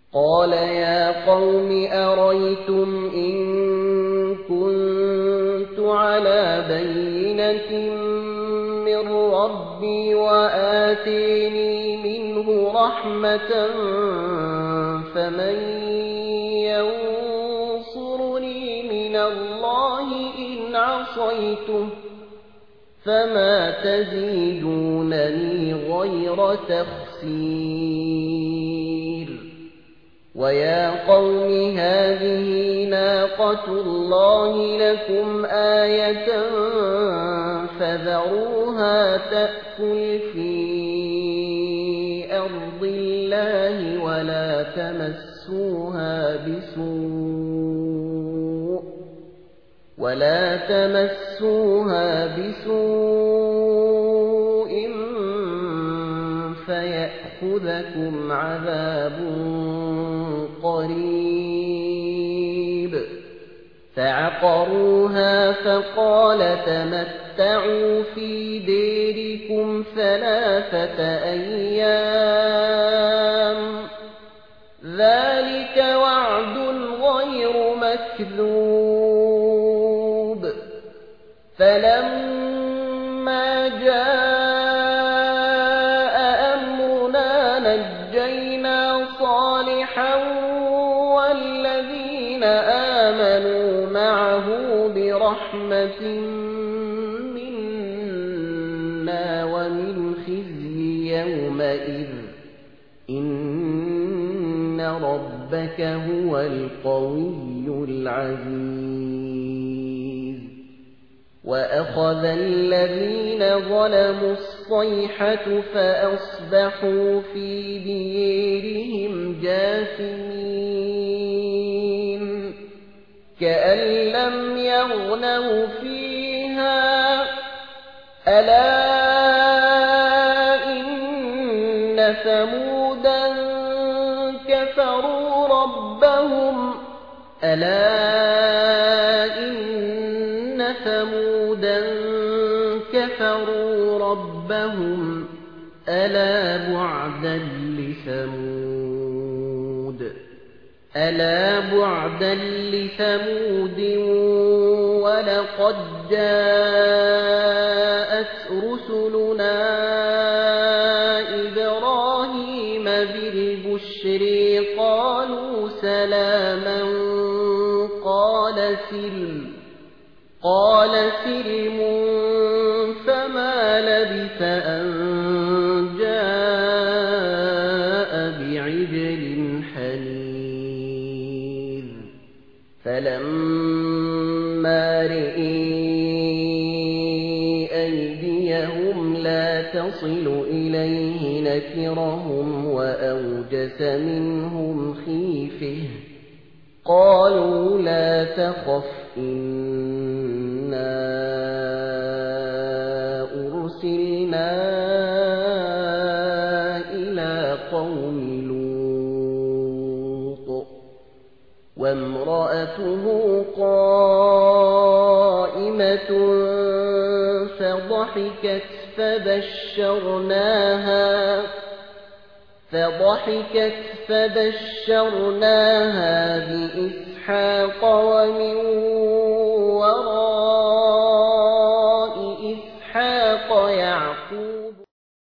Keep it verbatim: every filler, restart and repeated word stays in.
قال يا قوم أريتم إن كنت على بينة من ربي وآتيني منه رحمة فمن ينصرني من الله إن عصيته فما تزيدونني غير تخسير ويا قوم هذه ناقة الله لكم آية فذروها تأكل في أرض الله ولا تمسوها بسوء ولا تمسوها بسوء فيأخذكم عذاب قريب فعقروها فقال تمتعوا في ديركم ثلاثة أيام ذلك وعد غير مكذوب فلما جاء أمرنا نجينا صالحا والذين آمنوا معه برحمة منا ومن خزي يومئذ إن ربك هو القوي العزيز وأخذ الذين ظلموا الصيحة فأصبحوا في ديرهم جاثمين كأن لم يغنوا فيها ألا إن ثمودا كفروا ربهم ألا إن ثمودا كفروا ربهم ألا بعدا لثمود ألا بعدا لثمود ولقد جاءت رسلنا إبراهيم بالبشر قالوا سلاما قال سلم قال سلم فما لبث أن جاء بعجل حنيذ فلما رئي أيديهم لا تصل إليه نكرهم وأوجس منهم خيفة قالوا لا تخف إنا أرسلنا إلى قوم لوط وامرأته قائمة فضحكت فبشرناها فضحكت فبشرناها بإسحاق ومن وراء